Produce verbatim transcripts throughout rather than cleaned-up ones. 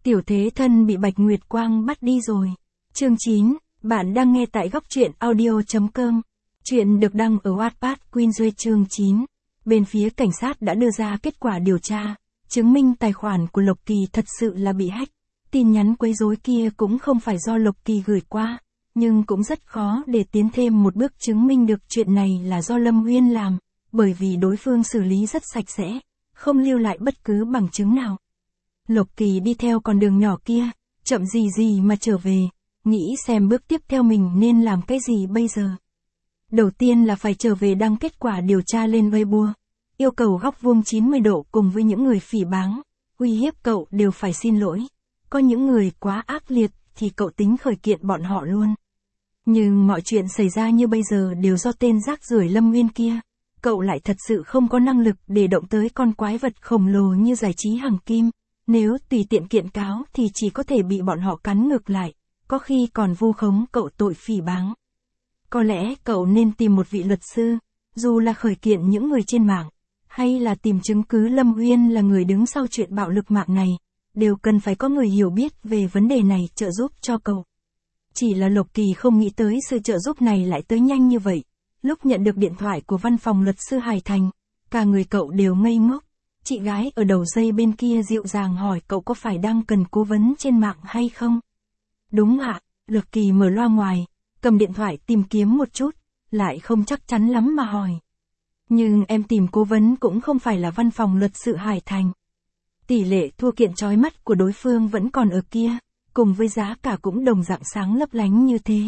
Tiểu thế thân bị Bạch Nguyệt Quang bắt đi rồi. Chương chín, bạn đang nghe tại góc truyện audio chấm com. Chuyện được đăng ở Wattpad Queensway chương chín. Bên phía cảnh sát đã đưa ra kết quả điều tra, chứng minh tài khoản của Lộc Kỳ thật sự là bị hack. Tin nhắn quấy rối kia cũng không phải do Lộc Kỳ gửi qua, nhưng cũng rất khó để tiến thêm một bước chứng minh được chuyện này là do Lâm Uyên làm, bởi vì đối phương xử lý rất sạch sẽ, không lưu lại bất cứ bằng chứng nào. Lộc Kỳ đi theo con đường nhỏ kia, chậm gì gì mà trở về, nghĩ xem bước tiếp theo mình nên làm cái gì bây giờ. Đầu tiên là phải trở về đăng kết quả điều tra lên Weibo, yêu cầu góc vuông chín mươi độ cùng với những người phỉ báng, uy hiếp cậu đều phải xin lỗi. Có những người quá ác liệt thì cậu tính khởi kiện bọn họ luôn. Nhưng mọi chuyện xảy ra như bây giờ đều do tên rác rưởi Lâm Nguyên kia. Cậu lại thật sự không có năng lực để động tới con quái vật khổng lồ như Giải Trí Hằng Kim. Nếu tùy tiện kiện cáo thì chỉ có thể bị bọn họ cắn ngược lại, có khi còn vu khống cậu tội phỉ báng. Có lẽ cậu nên tìm một vị luật sư, dù là khởi kiện những người trên mạng, hay là tìm chứng cứ Lâm Uyên là người đứng sau chuyện bạo lực mạng này, đều cần phải có người hiểu biết về vấn đề này trợ giúp cho cậu. Chỉ là Lộc Kỳ không nghĩ tới sự trợ giúp này lại tới nhanh như vậy. Lúc nhận được điện thoại của văn phòng luật sư Hải Thành, cả người cậu đều ngây ngốc. Chị gái ở đầu dây bên kia dịu dàng hỏi cậu có phải đang cần cố vấn trên mạng hay không? Đúng ạ, Lộc Kỳ mở loa ngoài, cầm điện thoại tìm kiếm một chút, lại không chắc chắn lắm mà hỏi. Nhưng em tìm cố vấn cũng không phải là văn phòng luật sư Hải Thành. Tỷ lệ thua kiện chói mắt của đối phương vẫn còn ở kia, cùng với giá cả cũng đồng dạng sáng lấp lánh như thế.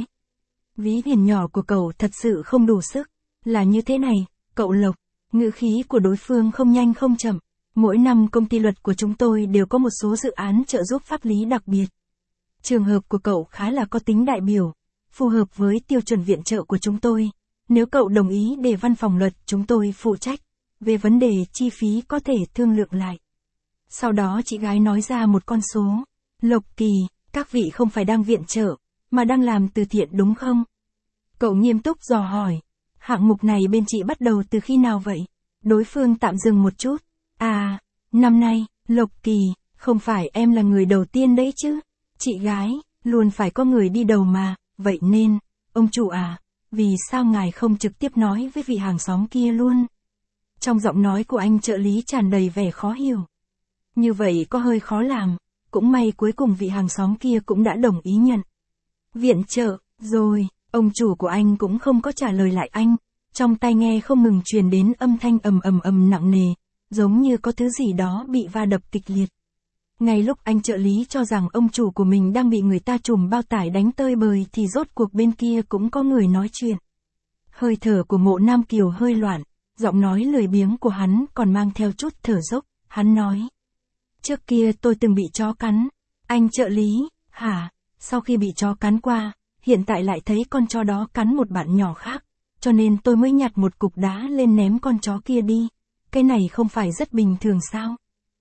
Ví tiền nhỏ của cậu thật sự không đủ sức, là như thế này, cậu Lộc, ngữ khí của đối phương không nhanh không chậm. Mỗi năm công ty luật của chúng tôi đều có một số dự án trợ giúp pháp lý đặc biệt. Trường hợp của cậu khá là có tính đại biểu, phù hợp với tiêu chuẩn viện trợ của chúng tôi. Nếu cậu đồng ý để văn phòng luật chúng tôi phụ trách, về vấn đề chi phí có thể thương lượng lại. Sau đó chị gái nói ra một con số. Lộc Kỳ, các vị không phải đang viện trợ, mà đang làm từ thiện đúng không? Cậu nghiêm túc dò hỏi. Hạng mục này bên chị bắt đầu từ khi nào vậy? Đối phương tạm dừng một chút. À, năm nay, Lộc Kỳ, không phải em là người đầu tiên đấy chứ? Chị gái, luôn phải có người đi đầu mà, vậy nên, ông chủ à, vì sao ngài không trực tiếp nói với vị hàng xóm kia luôn? Trong giọng nói của anh trợ lý tràn đầy vẻ khó hiểu. Như vậy có hơi khó làm, cũng may cuối cùng vị hàng xóm kia cũng đã đồng ý nhận. Viện trợ, rồi, ông chủ của anh cũng không có trả lời lại anh, trong tai nghe không ngừng truyền đến âm thanh ầm ầm ầm nặng nề, giống như có thứ gì đó bị va đập kịch liệt. Ngay lúc anh trợ lý cho rằng ông chủ của mình đang bị người ta trùm bao tải đánh tơi bời thì rốt cuộc bên kia cũng có người nói chuyện. Hơi thở của Mộ Nam Kiều hơi loạn, giọng nói lười biếng của hắn còn mang theo chút thở dốc, hắn nói. Trước kia tôi từng bị chó cắn. Anh trợ lý, hả? Sau khi bị chó cắn qua, hiện tại lại thấy con chó đó cắn một bạn nhỏ khác, cho nên tôi mới nhặt một cục đá lên ném con chó kia đi. Cái này không phải rất bình thường sao?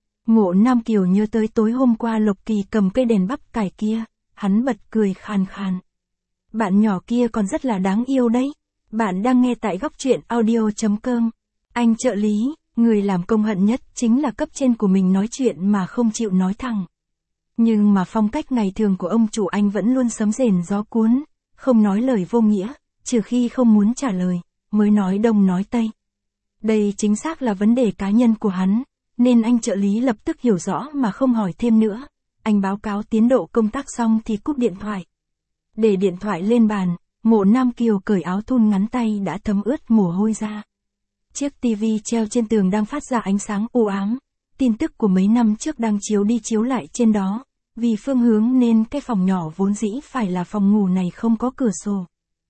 Mộ Nam Kiều nhớ tới tối hôm qua Lộc Kỳ cầm cây đèn bắp cải kia, hắn bật cười khàn khàn. Bạn nhỏ kia còn rất là đáng yêu đấy. Bạn đang nghe tại góc truyện audio chấm com. Anh trợ lý, người làm công hận nhất chính là cấp trên của mình nói chuyện mà không chịu nói thẳng. Nhưng mà phong cách ngày thường của ông chủ anh vẫn luôn sấm rền gió cuốn, không nói lời vô nghĩa, trừ khi không muốn trả lời, mới nói đông nói tây. Đây chính xác là vấn đề cá nhân của hắn, nên anh trợ lý lập tức hiểu rõ mà không hỏi thêm nữa. Anh báo cáo tiến độ công tác xong thì cúp điện thoại. Để điện thoại lên bàn, Mộ Nam Kiều cởi áo thun ngắn tay đã thấm ướt mồ hôi ra. Chiếc tivi treo trên tường đang phát ra ánh sáng u ám, tin tức của mấy năm trước đang chiếu đi chiếu lại trên đó. Vì phương hướng nên cái phòng nhỏ vốn dĩ phải là phòng ngủ này không có cửa sổ.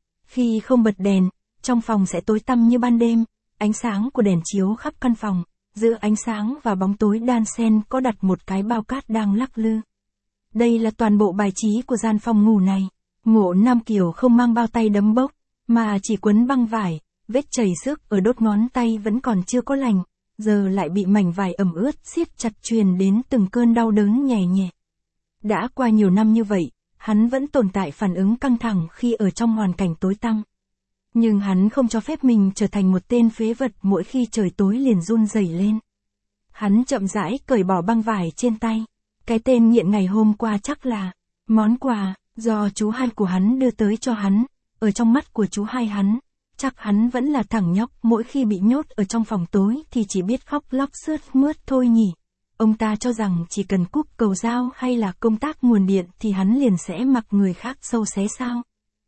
Khi không bật đèn, trong phòng sẽ tối tăm như ban đêm, ánh sáng của đèn chiếu khắp căn phòng, giữa ánh sáng và bóng tối đan xen có đặt một cái bao cát đang lắc lư. Đây là toàn bộ bài trí của gian phòng ngủ này. Mộ Nam Kiều không mang bao tay đấm bốc, mà chỉ quấn băng vải, vết chảy xước ở đốt ngón tay vẫn còn chưa có lành, giờ lại bị mảnh vải ẩm ướt siết chặt truyền đến từng cơn đau đớn nhè nhẹ. Đã qua nhiều năm như vậy, hắn vẫn tồn tại phản ứng căng thẳng khi ở trong hoàn cảnh tối tăm. Nhưng hắn không cho phép mình trở thành một tên phế vật mỗi khi trời tối liền run rẩy lên. Hắn chậm rãi cởi bỏ băng vải trên tay. Cái tên nghiện ngày hôm qua chắc là món quà do chú hai của hắn đưa tới cho hắn. Ở trong mắt của chú hai hắn, chắc hắn vẫn là thằng nhóc, mỗi khi bị nhốt ở trong phòng tối thì chỉ biết khóc lóc sướt mướt thôi nhỉ. Ông ta cho rằng chỉ cần cúp cầu dao hay là công tác nguồn điện thì hắn liền sẽ mặc người khác sâu xé sao.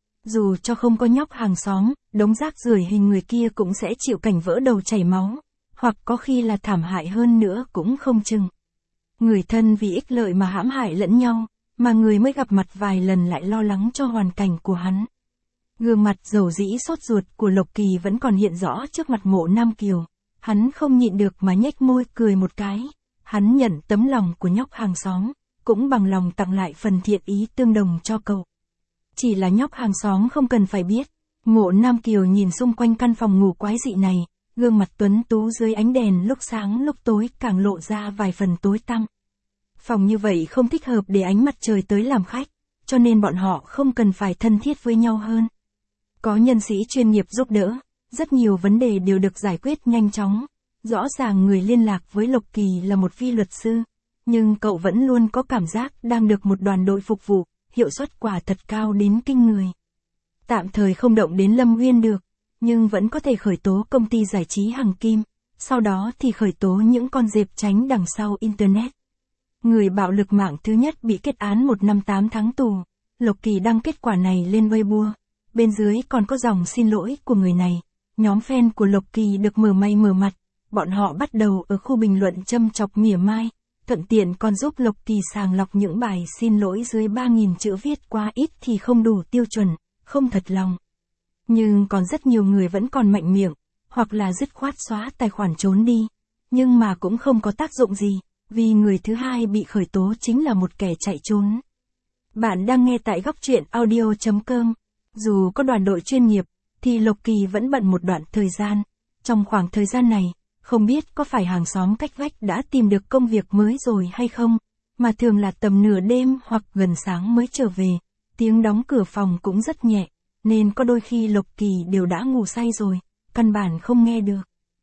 Dù cho không có nhóc hàng xóm, đống rác rưởi hình người kia cũng sẽ chịu cảnh vỡ đầu chảy máu, hoặc có khi là thảm hại hơn nữa cũng không chừng. Người thân vì ích lợi mà hãm hại lẫn nhau, mà người mới gặp mặt vài lần lại lo lắng cho hoàn cảnh của hắn. Gương mặt dầu dĩ sốt ruột của Lộc Kỳ vẫn còn hiện rõ trước mặt Mộ Nam Kiều. Hắn không nhịn được mà nhếch môi cười một cái. Hắn nhận tấm lòng của nhóc hàng xóm, cũng bằng lòng tặng lại phần thiện ý tương đồng cho cậu. Chỉ là nhóc hàng xóm không cần phải biết. Mộ Nam Kiều nhìn xung quanh căn phòng ngủ quái dị này, gương mặt tuấn tú dưới ánh đèn lúc sáng lúc tối càng lộ ra vài phần tối tăm. Phòng như vậy không thích hợp để ánh mặt trời tới làm khách, cho nên bọn họ không cần phải thân thiết với nhau hơn. Có nhân sĩ chuyên nghiệp giúp đỡ, rất nhiều vấn đề đều được giải quyết nhanh chóng. Rõ ràng người liên lạc với Lộc Kỳ là một vi luật sư, nhưng cậu vẫn luôn có cảm giác đang được một đoàn đội phục vụ, hiệu suất quả thật cao đến kinh người. Tạm thời không động đến Lâm Uyên được, nhưng vẫn có thể khởi tố công ty giải trí Hằng Kim, sau đó thì khởi tố những con dẹp tránh đằng sau Internet. Người bạo lực mạng thứ nhất bị kết án một năm tám tháng tù, Lộc Kỳ đăng kết quả này lên Weibo. Bên dưới còn có dòng xin lỗi của người này. Nhóm fan của Lộc Kỳ được mở may mở mặt, bọn họ bắt đầu ở khu bình luận châm chọc mỉa mai, thuận tiện còn giúp Lộc Kỳ sàng lọc những bài xin lỗi dưới ba nghìn chữ viết quá ít thì không đủ tiêu chuẩn, không thật lòng. Nhưng còn rất nhiều người vẫn còn mạnh miệng, hoặc là dứt khoát xóa tài khoản trốn đi, nhưng mà cũng không có tác dụng gì, vì người thứ hai bị khởi tố chính là một kẻ chạy trốn. Bạn đang nghe tại góc truyện audio chấm com. Dù có đoàn đội chuyên nghiệp, thì Lộc Kỳ vẫn bận một đoạn thời gian. Trong khoảng thời gian này, không biết có phải hàng xóm cách vách đã tìm được công việc mới rồi hay không, mà thường là tầm nửa đêm hoặc gần sáng mới trở về. Tiếng đóng cửa phòng cũng rất nhẹ, nên có đôi khi Lộc Kỳ đều đã ngủ say rồi, căn bản không nghe được.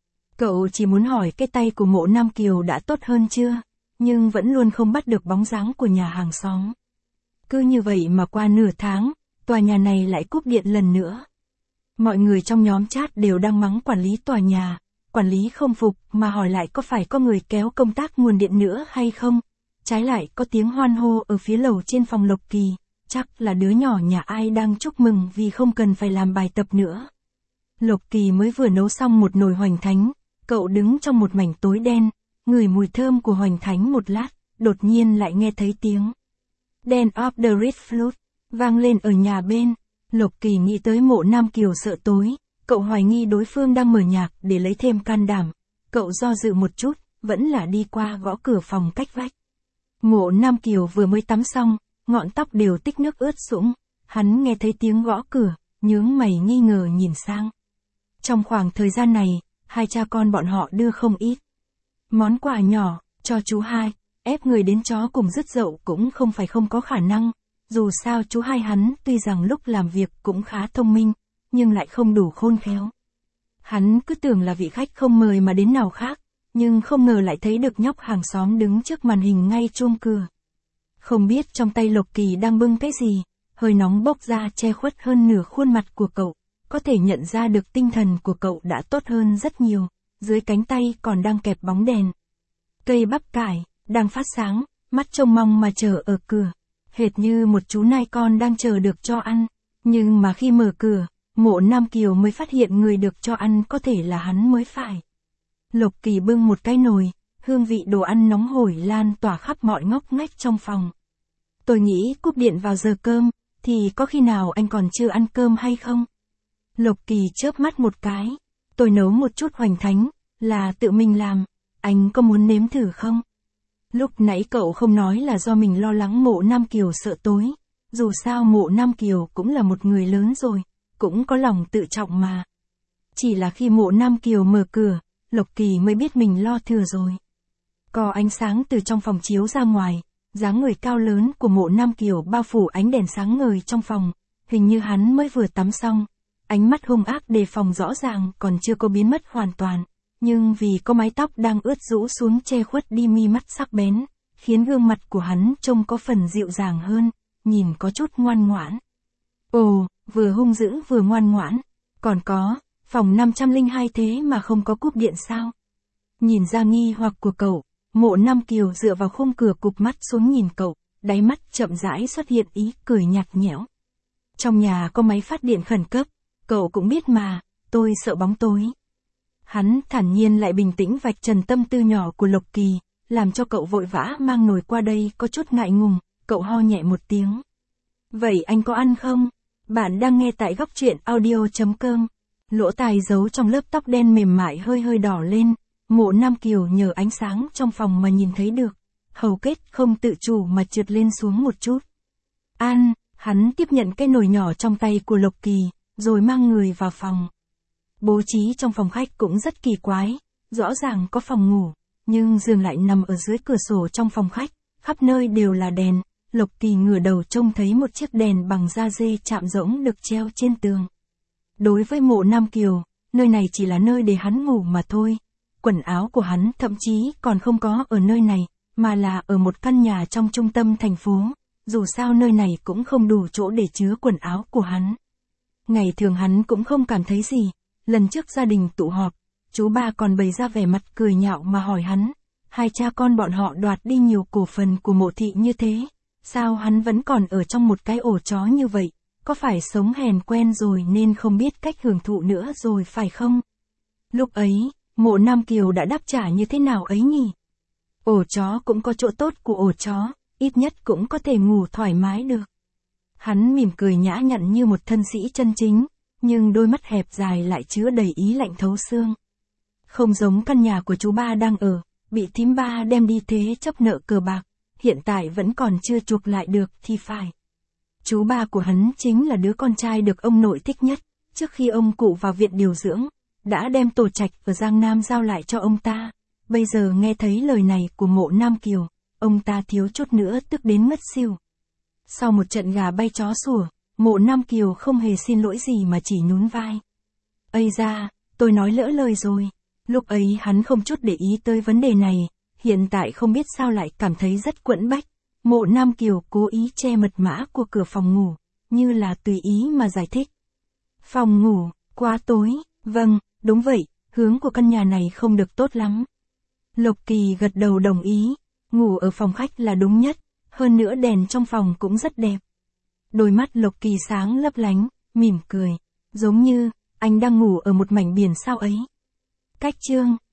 Cậu chỉ muốn hỏi cái tay của Mộ Nam Kiều đã tốt hơn chưa, nhưng vẫn luôn không bắt được bóng dáng của nhà hàng xóm. Cứ như vậy mà qua nửa tháng, tòa nhà này lại cúp điện lần nữa. Mọi người trong nhóm chat đều đang mắng quản lý tòa nhà, quản lý không phục mà hỏi lại có phải có người kéo công tác nguồn điện nữa hay không. Trái lại có tiếng hoan hô ở phía lầu trên phòng Lộc Kỳ, chắc là đứa nhỏ nhà ai đang chúc mừng vì không cần phải làm bài tập nữa. Lộc Kỳ mới vừa nấu xong một nồi hoành thánh, cậu đứng trong một mảnh tối đen, ngửi mùi thơm của hoành thánh một lát, đột nhiên lại nghe thấy tiếng "Dance of the Red Flute" vang lên ở nhà bên. Lộc Kỳ nghĩ tới Mộ Nam Kiều sợ tối, cậu hoài nghi đối phương đang mở nhạc để lấy thêm can đảm. Cậu do dự một chút, vẫn là đi qua gõ cửa phòng cách vách. Mộ Nam Kiều vừa mới tắm xong, ngọn tóc đều tích nước ướt sũng. Hắn nghe thấy tiếng gõ cửa, nhướng mày nghi ngờ nhìn sang. Trong khoảng thời gian này, hai cha con bọn họ đưa không ít món quà nhỏ cho chú hai, ép người đến chó cùng rứt dậu cũng không phải không có khả năng. Dù sao chú hai hắn tuy rằng lúc làm việc cũng khá thông minh, nhưng lại không đủ khôn khéo. Hắn cứ tưởng là vị khách không mời mà đến nào khác, nhưng không ngờ lại thấy được nhóc hàng xóm đứng trước màn hình ngay chuông cửa. Không biết trong tay Lộc Kỳ đang bưng cái gì, hơi nóng bốc ra che khuất hơn nửa khuôn mặt của cậu, có thể nhận ra được tinh thần của cậu đã tốt hơn rất nhiều, dưới cánh tay còn đang kẹp bóng đèn. Cây bắp cải, đang phát sáng, mắt trông mong mà chờ ở cửa. Hệt như một chú nai con đang chờ được cho ăn, nhưng mà khi mở cửa, Mộ Nam Kiều mới phát hiện người được cho ăn có thể là hắn mới phải. Lộc Kỳ bưng một cái nồi, hương vị đồ ăn nóng hổi lan tỏa khắp mọi ngóc ngách trong phòng. Tôi nghĩ cúp điện vào giờ cơm, thì có khi nào anh còn chưa ăn cơm hay không? Lộc Kỳ chớp mắt một cái, tôi nấu một chút hoành thánh, là tự mình làm, anh có muốn nếm thử không? Lúc nãy cậu không nói là do mình lo lắng Mộ Nam Kiều sợ tối, dù sao Mộ Nam Kiều cũng là một người lớn rồi, cũng có lòng tự trọng mà. Chỉ là khi Mộ Nam Kiều mở cửa, Lộc Kỳ mới biết mình lo thừa rồi. Có ánh sáng từ trong phòng chiếu ra ngoài, dáng người cao lớn của Mộ Nam Kiều bao phủ ánh đèn sáng ngời trong phòng, hình như hắn mới vừa tắm xong. Ánh mắt hung ác đề phòng rõ ràng còn chưa có biến mất hoàn toàn, nhưng vì có mái tóc đang ướt rũ xuống che khuất đi mi mắt sắc bén, khiến gương mặt của hắn trông có phần dịu dàng hơn, nhìn có chút ngoan ngoãn. Ồ, vừa hung dữ vừa ngoan ngoãn. Còn có, phòng năm trăm lẻ hai thế mà không có cúp điện sao? Nhìn ra nghi hoặc của cậu, Mộ Nam Kiều dựa vào khung cửa cụp mắt xuống nhìn cậu, đáy mắt chậm rãi xuất hiện ý cười nhạt nhẽo. Trong nhà có máy phát điện khẩn cấp, cậu cũng biết mà, tôi sợ bóng tối. Hắn thản nhiên lại bình tĩnh vạch trần tâm tư nhỏ của Lộc Kỳ, làm cho cậu vội vã mang nồi qua đây có chút ngại ngùng, cậu ho nhẹ một tiếng. Vậy anh có ăn không? Bạn đang nghe tại góc truyện audio.com. Lỗ tai giấu trong lớp tóc đen mềm mại hơi hơi đỏ lên, Mộ Nam Kiều nhờ ánh sáng trong phòng mà nhìn thấy được, hầu kết không tự chủ mà trượt lên xuống một chút. An, hắn tiếp nhận cái nồi nhỏ trong tay của Lộc Kỳ, rồi mang người vào phòng. Bố trí trong phòng khách cũng rất kỳ quái, rõ ràng có phòng ngủ, nhưng giường lại nằm ở dưới cửa sổ trong phòng khách, khắp nơi đều là đèn. Lộc Kỳ ngửa đầu trông thấy một chiếc đèn bằng da dê chạm rỗng được treo trên tường. Đối với Mộ Nam Kiều, nơi này chỉ là nơi để hắn ngủ mà thôi. Quần áo của hắn thậm chí còn không có ở nơi này, mà là ở một căn nhà trong trung tâm thành phố. Dù sao nơi này cũng không đủ chỗ để chứa quần áo của hắn. Ngày thường hắn cũng không cảm thấy gì. Lần trước gia đình tụ họp, chú ba còn bày ra vẻ mặt cười nhạo mà hỏi hắn, hai cha con bọn họ đoạt đi nhiều cổ phần của Mộ thị như thế, sao hắn vẫn còn ở trong một cái ổ chó như vậy, có phải sống hèn quen rồi nên không biết cách hưởng thụ nữa rồi phải không? Lúc ấy, Mộ Nam Kiều đã đáp trả như thế nào ấy nhỉ? Ổ chó cũng có chỗ tốt của ổ chó, ít nhất cũng có thể ngủ thoải mái được. Hắn mỉm cười nhã nhặn như một thân sĩ chân chính, nhưng đôi mắt hẹp dài lại chứa đầy ý lạnh thấu xương. Không giống căn nhà của chú ba đang ở, bị thím ba đem đi thế chấp nợ cờ bạc, hiện tại vẫn còn chưa chuộc lại được thì phải. Chú ba của hắn chính là đứa con trai được ông nội thích nhất, trước khi ông cụ vào viện điều dưỡng, đã đem tổ trạch ở Giang Nam giao lại cho ông ta. Bây giờ nghe thấy lời này của Mộ Nam Kiều, ông ta thiếu chút nữa tức đến ngất xỉu. Sau một trận gà bay chó sủa, Mộ Nam Kiều không hề xin lỗi gì mà chỉ nhún vai. Ây da, tôi nói lỡ lời rồi. Lúc ấy hắn không chút để ý tới vấn đề này, hiện tại không biết sao lại cảm thấy rất quẫn bách. Mộ Nam Kiều cố ý che mật mã của cửa phòng ngủ, như là tùy ý mà giải thích. Phòng ngủ, quá tối, vâng, đúng vậy, hướng của căn nhà này không được tốt lắm. Lộc Kỳ gật đầu đồng ý, ngủ ở phòng khách là đúng nhất, hơn nữa đèn trong phòng cũng rất đẹp. Đôi mắt Lộc Kỳ sáng lấp lánh, mỉm cười, giống như, anh đang ngủ ở một mảnh biển sao ấy. Cách chương